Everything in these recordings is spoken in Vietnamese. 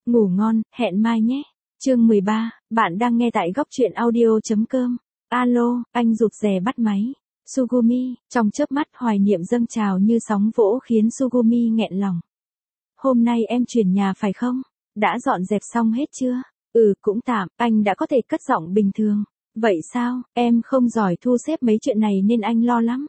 Ngủ ngon, hẹn mai nhé. Chương 13, bạn đang nghe tại góc truyện audio.com. Alo, anh rụt rè bắt máy. Sugumi, trong chớp mắt hoài niệm dâng trào như sóng vỗ khiến Sugumi nghẹn lòng. Hôm nay em chuyển nhà phải không? Đã dọn dẹp xong hết chưa? Cũng tạm, anh đã có thể cất giọng bình thường. Vậy sao, em không giỏi thu xếp mấy chuyện này nên anh lo lắm.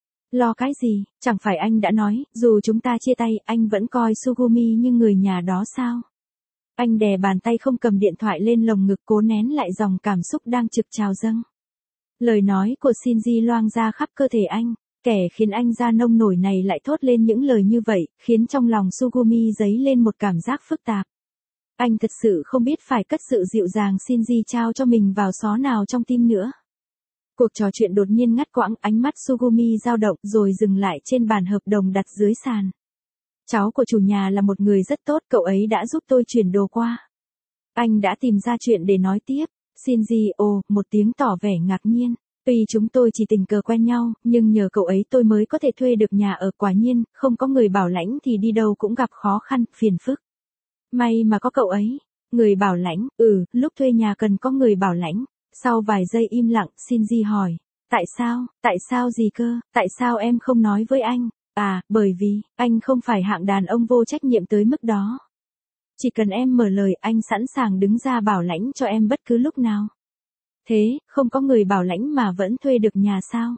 Lo cái gì, chẳng phải anh đã nói, dù chúng ta chia tay, anh vẫn coi Sugumi như người nhà đó sao? Anh đè bàn tay không cầm điện thoại lên lồng ngực cố nén lại dòng cảm xúc đang trực trào dâng. Lời nói của Shinji loang ra khắp cơ thể anh, kẻ khiến anh ra nông nổi này lại thốt lên những lời như vậy, khiến trong lòng Sugumi dấy lên một cảm giác phức tạp. Anh thật sự không biết phải cất sự dịu dàng Shinji trao cho mình vào xó nào trong tim nữa. Cuộc trò chuyện đột nhiên ngắt quãng, ánh mắt Sugumi dao động rồi dừng lại trên bàn hợp đồng đặt dưới sàn. Cháu của chủ nhà là một người rất tốt, cậu ấy đã giúp tôi chuyển đồ qua. Anh đã tìm ra chuyện để nói tiếp. Shinji một tiếng tỏ vẻ ngạc nhiên. Tuy chúng tôi chỉ tình cờ quen nhau, nhưng nhờ cậu ấy tôi mới có thể thuê được nhà ở, quả nhiên, không có người bảo lãnh thì đi đâu cũng gặp khó khăn, phiền phức. May mà có cậu ấy. Người bảo lãnh, lúc thuê nhà cần có người bảo lãnh. Sau vài giây im lặng, Shinji hỏi. Tại sao gì cơ, tại sao em không nói với anh? Bởi vì, anh không phải hạng đàn ông vô trách nhiệm tới mức đó. Chỉ cần em mở lời, anh sẵn sàng đứng ra bảo lãnh cho em bất cứ lúc nào. Thế, không có người bảo lãnh mà vẫn thuê được nhà sao?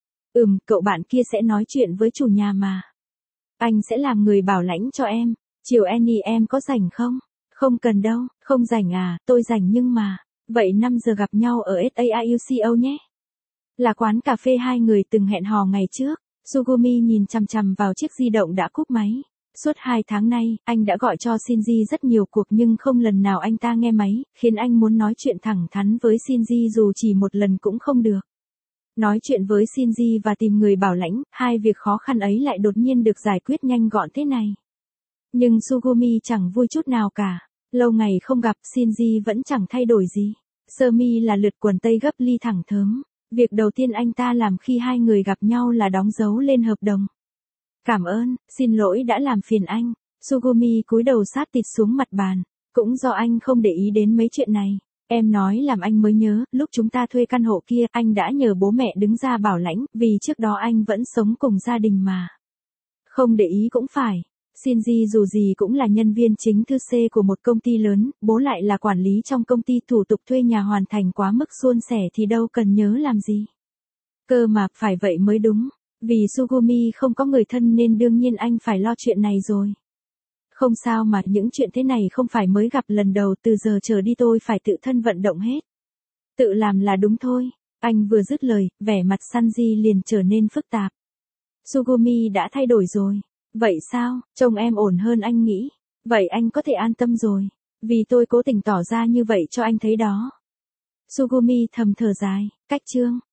Cậu bạn kia sẽ nói chuyện với chủ nhà mà. Anh sẽ làm người bảo lãnh cho em. Chiều Annie em có rảnh không? Không cần đâu, không rảnh tôi rảnh nhưng mà. Vậy 5 giờ gặp nhau ở SAIUCO nhé. Là quán cà phê hai người từng hẹn hò ngày trước. Sugumi nhìn chằm chằm vào chiếc di động đã cúp máy. Suốt 2 tháng nay, anh đã gọi cho Shinji rất nhiều cuộc nhưng không lần nào anh ta nghe máy, khiến anh muốn nói chuyện thẳng thắn với Shinji dù chỉ một lần cũng không được. Nói chuyện với Shinji và tìm người bảo lãnh, hai việc khó khăn ấy lại đột nhiên được giải quyết nhanh gọn thế này. Nhưng Sugumi chẳng vui chút nào cả. Lâu ngày không gặp, Shinji vẫn chẳng thay đổi gì. Sơ mi là lượt quần tây gấp ly thẳng thớm. Việc đầu tiên anh ta làm khi hai người gặp nhau là đóng dấu lên hợp đồng. Cảm ơn, xin lỗi đã làm phiền anh. Sugumi cúi đầu sát tịt xuống mặt bàn. Cũng do anh không để ý đến mấy chuyện này. Em nói làm anh mới nhớ, lúc chúng ta thuê căn hộ kia, anh đã nhờ bố mẹ đứng ra bảo lãnh, vì trước đó anh vẫn sống cùng gia đình mà. Không để ý cũng phải. Shinji dù gì cũng là nhân viên chính thư C của một công ty lớn, bố lại là quản lý trong công ty, thủ tục thuê nhà hoàn thành quá mức suôn sẻ thì đâu cần nhớ làm gì. Cơ mà, phải vậy mới đúng. Vì Sugumi không có người thân nên đương nhiên anh phải lo chuyện này rồi. Không sao mà, những chuyện thế này không phải mới gặp lần đầu, từ giờ trở đi tôi phải tự thân vận động hết. Tự làm là đúng thôi. Anh vừa dứt lời, vẻ mặt Sanji liền trở nên phức tạp. Sugumi đã thay đổi rồi. Vậy sao, trông em ổn hơn anh nghĩ. Vậy anh có thể an tâm rồi. Vì tôi cố tình tỏ ra như vậy cho anh thấy đó. Sugumi thầm thở dài, cách chương.